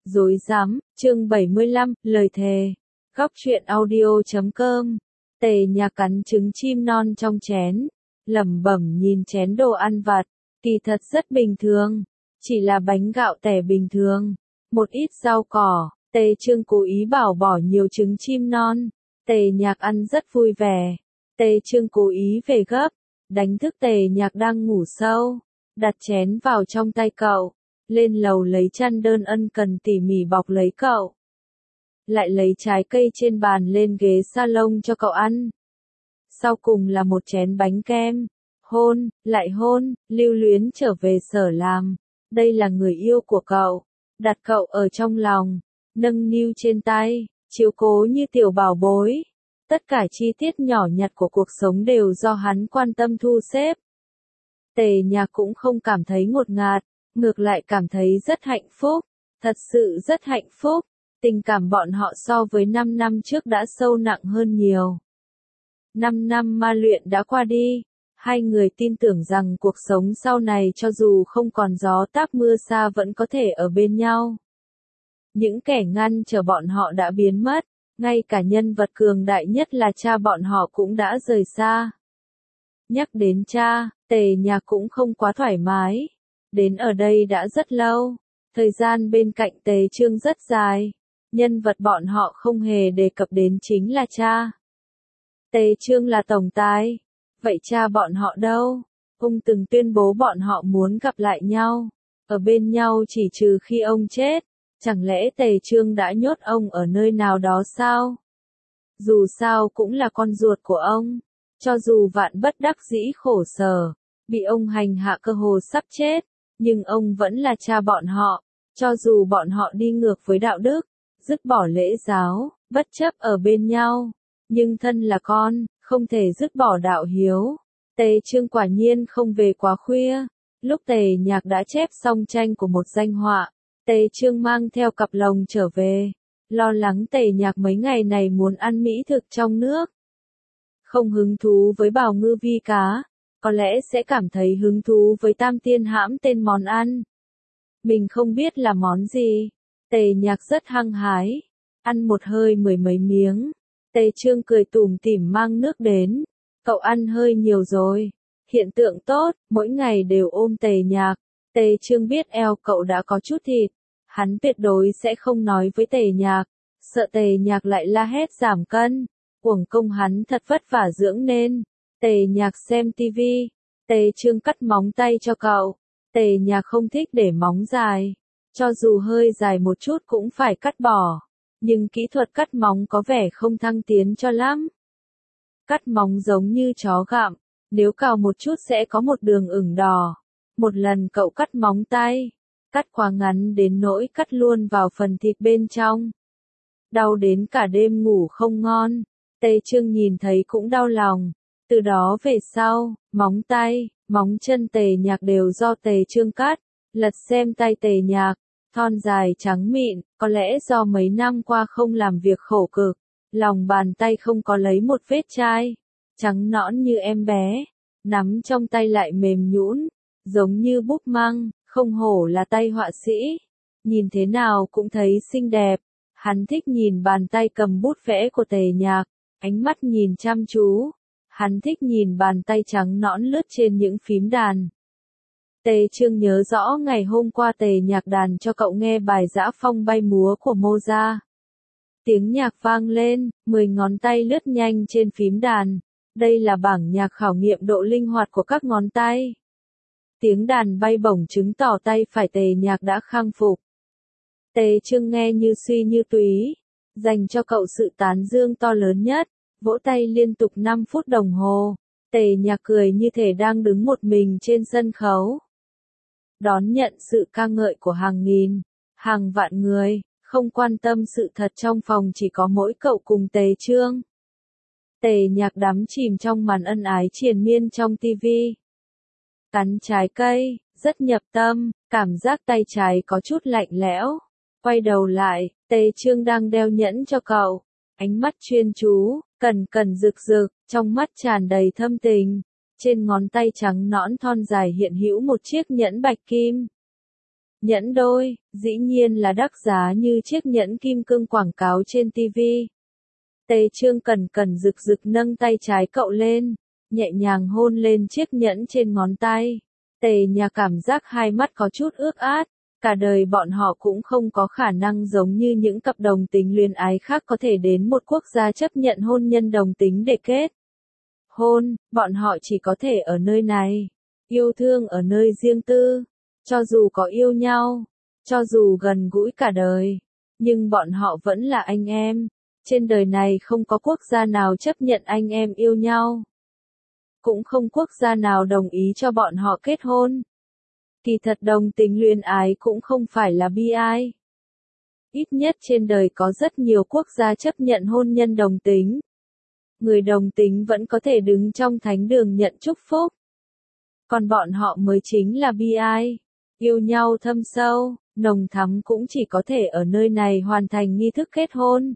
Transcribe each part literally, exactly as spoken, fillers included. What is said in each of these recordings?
Rối rắm, chương bảy mươi lăm, lời thề. Góc truyện audio chấm com. Tề Nhạc cắn trứng chim non trong chén, lẩm bẩm nhìn chén đồ ăn vặt, kỳ thật rất bình thường, chỉ là bánh gạo tẻ bình thường, một ít rau cỏ. Tề Trương cố ý bảo bỏ nhiều trứng chim non, Tề Nhạc ăn rất vui vẻ. Tề Trương cố ý về gấp, đánh thức Tề Nhạc đang ngủ sâu, đặt chén vào trong tay cậu, lên lầu lấy chăn đơn ân cần tỉ mỉ bọc lấy cậu. Lại lấy trái cây trên bàn lên ghế salon cho cậu ăn. Sau cùng là một chén bánh kem. Hôn, lại hôn, lưu luyến trở về sở làm. Đây là người yêu của cậu. Đặt cậu ở trong lòng, nâng niu trên tay, chiếu cố như tiểu bảo bối. Tất cả chi tiết nhỏ nhặt của cuộc sống đều do hắn quan tâm thu xếp. Tề Nhạc cũng không cảm thấy ngột ngạt, ngược lại cảm thấy rất hạnh phúc, thật sự rất hạnh phúc. Tình cảm bọn họ so với năm năm trước đã sâu nặng hơn nhiều. năm năm ma luyện đã qua đi, hai người tin tưởng rằng cuộc sống sau này cho dù không còn gió táp mưa xa vẫn có thể ở bên nhau. Những kẻ ngăn trở bọn họ đã biến mất, ngay cả nhân vật cường đại nhất là cha bọn họ cũng đã rời xa. Nhắc đến cha, Tề Nhạc cũng không quá thoải mái. Đến ở đây đã rất lâu, thời gian bên cạnh Tề Trương rất dài. Nhân vật bọn họ không hề đề cập đến chính là cha. Tề Trương là tổng tài. Vậy cha bọn họ đâu? Ông từng tuyên bố bọn họ muốn gặp lại nhau, ở bên nhau chỉ trừ khi ông chết. Chẳng lẽ Tề Trương đã nhốt ông ở nơi nào đó sao? Dù sao cũng là con ruột của ông. Cho dù vạn bất đắc dĩ khổ sở, bị ông hành hạ cơ hồ sắp chết, nhưng ông vẫn là cha bọn họ. Cho dù bọn họ đi ngược với đạo đức, dứt bỏ lễ giáo, bất chấp ở bên nhau, nhưng thân là con, không thể dứt bỏ đạo hiếu. Tề Trương quả nhiên không về quá khuya. Lúc Tề Nhạc đã chép xong tranh của một danh họa, Tề Trương mang theo cặp lồng trở về, lo lắng Tề Nhạc mấy ngày này muốn ăn mỹ thực trong nước. Không hứng thú với bào ngư vi cá, có lẽ sẽ cảm thấy hứng thú với tam tiên hãm tên món ăn. Mình không biết là món gì. Tề Nhạc rất hăng hái, ăn một hơi mười mấy miếng. Tề Trương cười tủm tỉm mang nước đến. Cậu ăn hơi nhiều rồi. Hiện tượng tốt, mỗi ngày đều ôm Tề Nhạc. Tề Trương biết eo cậu đã có chút thịt. Hắn tuyệt đối sẽ không nói với Tề Nhạc, sợ Tề Nhạc lại la hét giảm cân. Uổng công hắn thật vất vả dưỡng nên. Tề Nhạc xem tivi. Tề Trương cắt móng tay cho cậu. Tề Nhạc không thích để móng dài. Cho dù hơi dài một chút cũng phải cắt bỏ. Nhưng kỹ thuật cắt móng có vẻ không thăng tiến cho lắm. Cắt móng giống như chó gặm. Nếu cào một chút sẽ có một đường ửng đỏ. Một lần cậu cắt móng tay. Cắt quá ngắn đến nỗi cắt luôn vào phần thịt bên trong. Đau đến cả đêm ngủ không ngon. Tề Trương nhìn thấy cũng đau lòng. Từ đó về sau, móng tay, móng chân Tề Nhạc đều do Tề Trương cắt. Lật xem tay Tề Nhạc, thon dài trắng mịn, có lẽ do mấy năm qua không làm việc khổ cực, lòng bàn tay không có lấy một vết chai, trắng nõn như em bé, nắm trong tay lại mềm nhũn, giống như búp măng, không hổ là tay họa sĩ, nhìn thế nào cũng thấy xinh đẹp. Hắn thích nhìn bàn tay cầm bút vẽ của Tề Nhạc, ánh mắt nhìn chăm chú. Hắn thích nhìn bàn tay trắng nõn lướt trên những phím đàn. Tề Trương nhớ rõ ngày hôm qua Tề Nhạc đàn cho cậu nghe bài Dã Phong bay múa của Mozart. Tiếng nhạc vang lên, mười ngón tay lướt nhanh trên phím đàn. Đây là bảng nhạc khảo nghiệm độ linh hoạt của các ngón tay. Tiếng đàn bay bổng chứng tỏ tay phải Tề Nhạc đã khang phục. Tề Trương nghe như suy như túy, dành cho cậu sự tán dương to lớn nhất, vỗ tay liên tục năm phút đồng hồ. Tề Nhạc cười như thể đang đứng một mình trên sân khấu. Đón nhận sự ca ngợi của hàng nghìn, hàng vạn người, không quan tâm sự thật trong phòng chỉ có mỗi cậu cùng Tề Trương. Tề Nhạc đắm chìm trong màn ân ái triền miên trong tivi. Cắn trái cây, rất nhập tâm, cảm giác tay trái có chút lạnh lẽo. Quay đầu lại, Tề Trương đang đeo nhẫn cho cậu. Ánh mắt chuyên chú, cẩn cẩn rực rực, trong mắt tràn đầy thâm tình. Trên ngón tay trắng nõn thon dài hiện hữu một chiếc nhẫn bạch kim. Nhẫn đôi, dĩ nhiên là đắt giá như chiếc nhẫn kim cương quảng cáo trên ti vi. Tề Trương cẩn cẩn rực rực nâng tay trái cậu lên, nhẹ nhàng hôn lên chiếc nhẫn trên ngón tay. Tề Nhà cảm giác hai mắt có chút ướt át, cả đời bọn họ cũng không có khả năng giống như những cặp đồng tính luyến ái khác có thể đến một quốc gia chấp nhận hôn nhân đồng tính để kết hôn, bọn họ chỉ có thể ở nơi này, yêu thương ở nơi riêng tư, cho dù có yêu nhau, cho dù gần gũi cả đời, nhưng bọn họ vẫn là anh em. Trên đời này không có quốc gia nào chấp nhận anh em yêu nhau. Cũng không quốc gia nào đồng ý cho bọn họ kết hôn. Kỳ thật đồng tính luyến ái cũng không phải là bi ai. Ít nhất trên đời có rất nhiều quốc gia chấp nhận hôn nhân đồng tính. Người đồng tính vẫn có thể đứng trong thánh đường nhận chúc phúc. Còn bọn họ mới chính là bi ai. Yêu nhau thâm sâu, nồng thắm cũng chỉ có thể ở nơi này hoàn thành nghi thức kết hôn.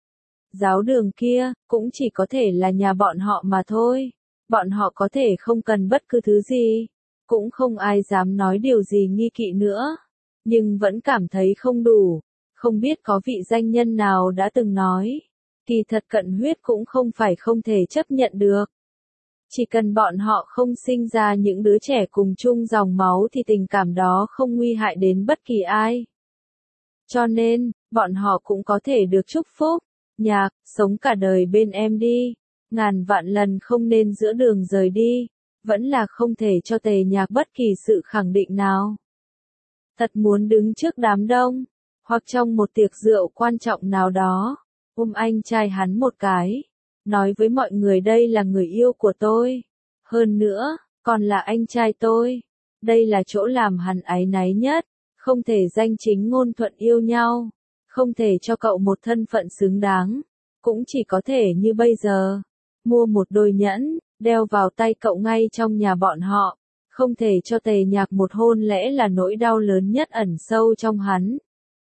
Giáo đường kia, cũng chỉ có thể là nhà bọn họ mà thôi. Bọn họ có thể không cần bất cứ thứ gì. Cũng không ai dám nói điều gì nghi kỵ nữa. Nhưng vẫn cảm thấy không đủ. Không biết có vị danh nhân nào đã từng nói. Kỳ thật cận huyết cũng không phải không thể chấp nhận được. Chỉ cần bọn họ không sinh ra những đứa trẻ cùng chung dòng máu thì tình cảm đó không nguy hại đến bất kỳ ai. Cho nên, bọn họ cũng có thể được chúc phúc. Nhạc, sống cả đời bên em đi. Ngàn vạn lần không nên giữa đường rời đi. Vẫn là không thể cho Tề Nhạc bất kỳ sự khẳng định nào. Thật muốn đứng trước đám đông, hoặc trong một tiệc rượu quan trọng nào đó, ôm anh trai hắn một cái, nói với mọi người đây là người yêu của tôi. Hơn nữa, còn là anh trai tôi. Đây là chỗ làm hắn áy náy nhất, không thể danh chính ngôn thuận yêu nhau, không thể cho cậu một thân phận xứng đáng, cũng chỉ có thể như bây giờ, mua một đôi nhẫn, đeo vào tay cậu ngay trong nhà bọn họ, không thể cho Tề Nhạc một hôn lẽ là nỗi đau lớn nhất ẩn sâu trong hắn.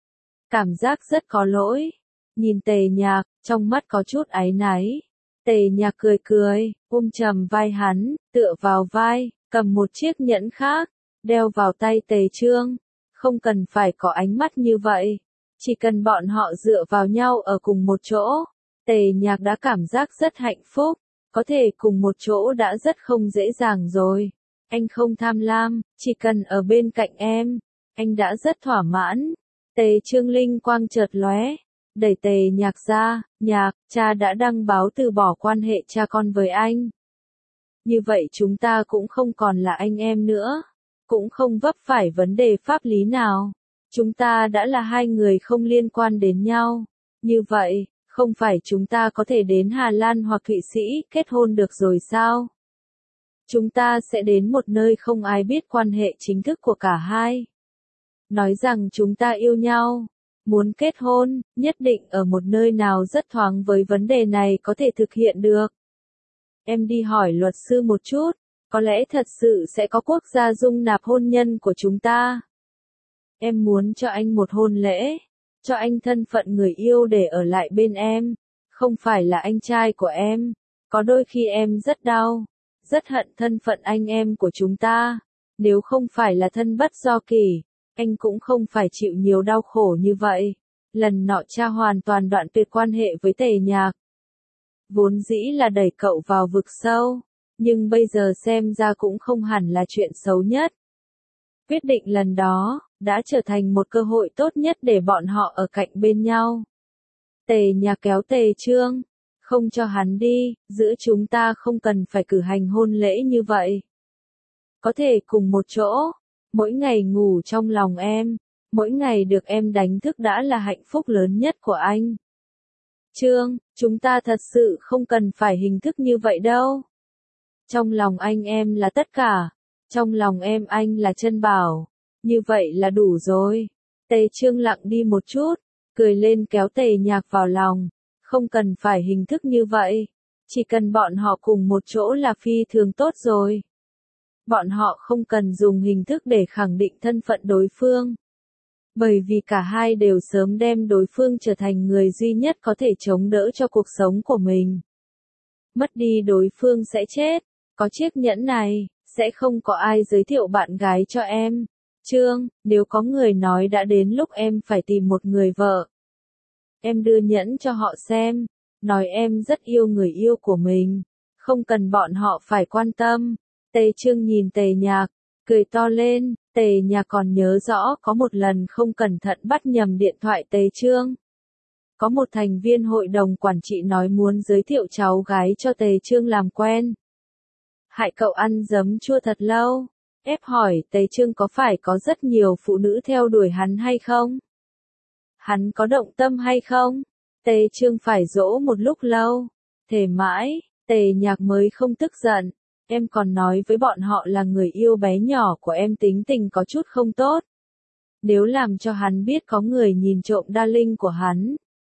Cảm giác rất có lỗi, nhìn Tề Nhạc, trong mắt có chút áy náy. Tề Nhạc cười cười, ôm chầm vai hắn, tựa vào vai, cầm một chiếc nhẫn khác, đeo vào tay Tề Trương. Không cần phải có ánh mắt như vậy, chỉ cần bọn họ dựa vào nhau ở cùng một chỗ. Tề Nhạc đã cảm giác rất hạnh phúc, có thể cùng một chỗ đã rất không dễ dàng rồi. Anh không tham lam, chỉ cần ở bên cạnh em, anh đã rất thỏa mãn. Tề Trương linh quang chợt lóe, đẩy Tề Nhạc ra, Nhạc, cha đã đăng báo từ bỏ quan hệ cha con với anh. Như vậy chúng ta cũng không còn là anh em nữa, cũng không vấp phải vấn đề pháp lý nào. Chúng ta đã là hai người không liên quan đến nhau. Như vậy, không phải chúng ta có thể đến Hà Lan hoặc Thụy Sĩ kết hôn được rồi sao? Chúng ta sẽ đến một nơi không ai biết quan hệ chính thức của cả hai. Nói rằng chúng ta yêu nhau, muốn kết hôn, nhất định ở một nơi nào rất thoáng với vấn đề này có thể thực hiện được. Em đi hỏi luật sư một chút, có lẽ thật sự sẽ có quốc gia dung nạp hôn nhân của chúng ta. Em muốn cho anh một hôn lễ, cho anh thân phận người yêu để ở lại bên em, không phải là anh trai của em. Có đôi khi em rất đau, rất hận thân phận anh em của chúng ta. Nếu không phải là thân bất do kỳ, anh cũng không phải chịu nhiều đau khổ như vậy. Lần nọ cha hoàn toàn đoạn tuyệt quan hệ với Tề Nhạc. Vốn dĩ là đẩy cậu vào vực sâu, nhưng bây giờ xem ra cũng không hẳn là chuyện xấu nhất. Quyết định lần đó, đã trở thành một cơ hội tốt nhất để bọn họ ở cạnh bên nhau. Tề Nhạc kéo Tề Trương, không cho hắn đi, giữa chúng ta không cần phải cử hành hôn lễ như vậy. Có thể cùng một chỗ, mỗi ngày ngủ trong lòng em, mỗi ngày được em đánh thức đã là hạnh phúc lớn nhất của anh. Trương, chúng ta thật sự không cần phải hình thức như vậy đâu. Trong lòng anh em là tất cả, trong lòng em anh là chân bảo, như vậy là đủ rồi. Tề Trương lặng đi một chút, cười lên kéo Tề Nhạc vào lòng, không cần phải hình thức như vậy, chỉ cần bọn họ cùng một chỗ là phi thường tốt rồi. Bọn họ không cần dùng hình thức để khẳng định thân phận đối phương. Bởi vì cả hai đều sớm đem đối phương trở thành người duy nhất có thể chống đỡ cho cuộc sống của mình. Mất đi đối phương sẽ chết, có chiếc nhẫn này, sẽ không có ai giới thiệu bạn gái cho em. Trương, nếu có người nói đã đến lúc em phải tìm một người vợ. Em đưa nhẫn cho họ xem, nói em rất yêu người yêu của mình, không cần bọn họ phải quan tâm. Tề Trương nhìn Tề Nhạc, cười to lên, Tề Nhạc còn nhớ rõ có một lần không cẩn thận bắt nhầm điện thoại Tề Trương. Có một thành viên hội đồng quản trị nói muốn giới thiệu cháu gái cho Tề Trương làm quen. Hại cậu ăn giấm chua thật lâu. Ép hỏi Tề Trương có phải có rất nhiều phụ nữ theo đuổi hắn hay không? Hắn có động tâm hay không? Tề Trương phải dỗ một lúc lâu. Thề mãi, Tề Nhạc mới không tức giận. Em còn nói với bọn họ là người yêu bé nhỏ của em tính tình có chút không tốt. Nếu làm cho hắn biết có người nhìn trộm darling của hắn,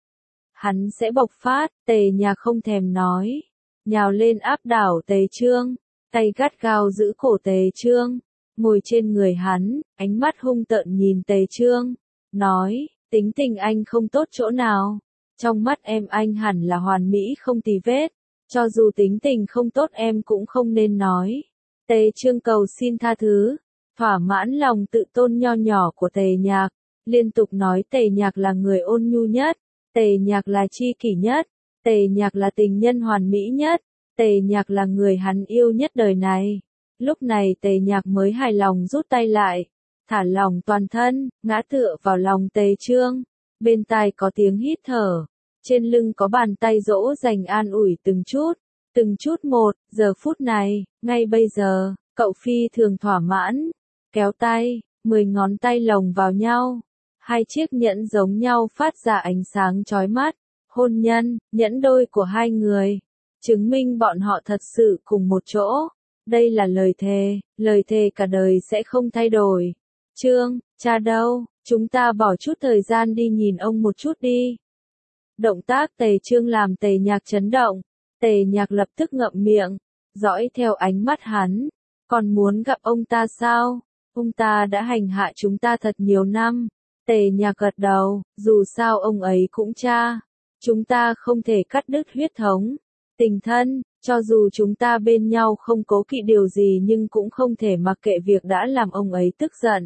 hắn sẽ bộc phát. Tề Nhạc không thèm nói, nhào lên áp đảo Tề Trương, tay gắt gao giữ cổ Tề Trương, ngồi trên người hắn, ánh mắt hung tợn nhìn Tề Trương, nói, tính tình anh không tốt chỗ nào, trong mắt em anh hẳn là hoàn mỹ không tì vết, cho dù tính tình không tốt em cũng không nên nói. Tề Trương cầu xin tha thứ, thỏa mãn lòng tự tôn nho nhỏ của Tề Nhạc, liên tục nói Tề Nhạc là người ôn nhu nhất, Tề Nhạc là tri kỷ nhất, Tề Nhạc là tình nhân hoàn mỹ nhất, Tề Nhạc là người hắn yêu nhất đời này. Lúc này Tề Nhạc mới hài lòng rút tay lại, thả lỏng toàn thân, ngã tựa vào lòng Tề Trương, bên tai có tiếng hít thở, trên lưng có bàn tay dỗ dành an ủi từng chút, từng chút một. Giờ phút này, ngay bây giờ, cậu phi thường thỏa mãn, kéo tay, mười ngón tay lồng vào nhau, hai chiếc nhẫn giống nhau phát ra ánh sáng chói mắt, hôn nhân, nhẫn đôi của hai người, chứng minh bọn họ thật sự cùng một chỗ. Đây là lời thề, lời thề cả đời sẽ không thay đổi. Trương, cha đâu, chúng ta bỏ chút thời gian đi nhìn ông một chút đi. Động tác Tề Trương làm Tề Nhạc chấn động, Tề Nhạc lập tức ngậm miệng, dõi theo ánh mắt hắn, còn muốn gặp ông ta sao? Ông ta đã hành hạ chúng ta thật nhiều năm. Tề Nhạc gật đầu, dù sao ông ấy cũng cha, chúng ta không thể cắt đứt huyết thống, tình thân, cho dù chúng ta bên nhau không cố kỵ điều gì nhưng cũng không thể mặc kệ việc đã làm ông ấy tức giận.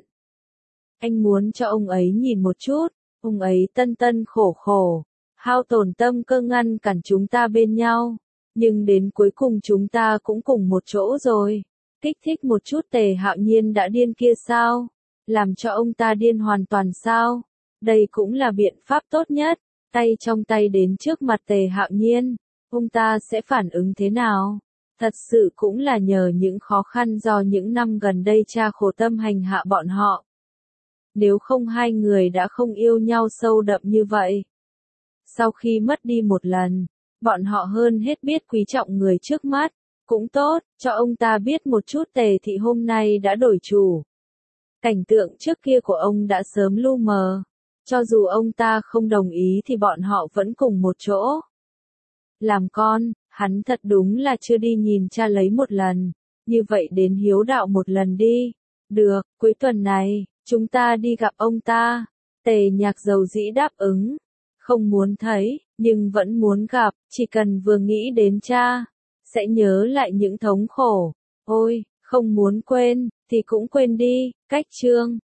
Anh muốn cho ông ấy nhìn một chút, ông ấy tân tân khổ khổ, hao tổn tâm cơ ngăn cản chúng ta bên nhau, nhưng đến cuối cùng chúng ta cũng cùng một chỗ rồi. Kích thích một chút Tề Hạo Nhiên đã điên kia sao? Làm cho ông ta điên hoàn toàn sao? Đây cũng là biện pháp tốt nhất. Tay trong tay đến trước mặt Tề Hạo Nhiên, ông ta sẽ phản ứng thế nào? Thật sự cũng là nhờ những khó khăn do những năm gần đây cha khổ tâm hành hạ bọn họ. Nếu không hai người đã không yêu nhau sâu đậm như vậy. Sau khi mất đi một lần, bọn họ hơn hết biết quý trọng người trước mắt. Cũng tốt, cho ông ta biết một chút Tề thị hôm nay đã đổi chủ. Cảnh tượng trước kia của ông đã sớm lu mờ. Cho dù ông ta không đồng ý thì bọn họ vẫn cùng một chỗ. Làm con, hắn thật đúng là chưa đi nhìn cha lấy một lần. Như vậy đến hiếu đạo một lần đi. Được, cuối tuần này, chúng ta đi gặp ông ta. Tề Nhạc dầu dĩ đáp ứng. Không muốn thấy, nhưng vẫn muốn gặp, chỉ cần vừa nghĩ đến cha, sẽ nhớ lại những thống khổ. Ôi, không muốn quên, thì cũng quên đi. Cách chương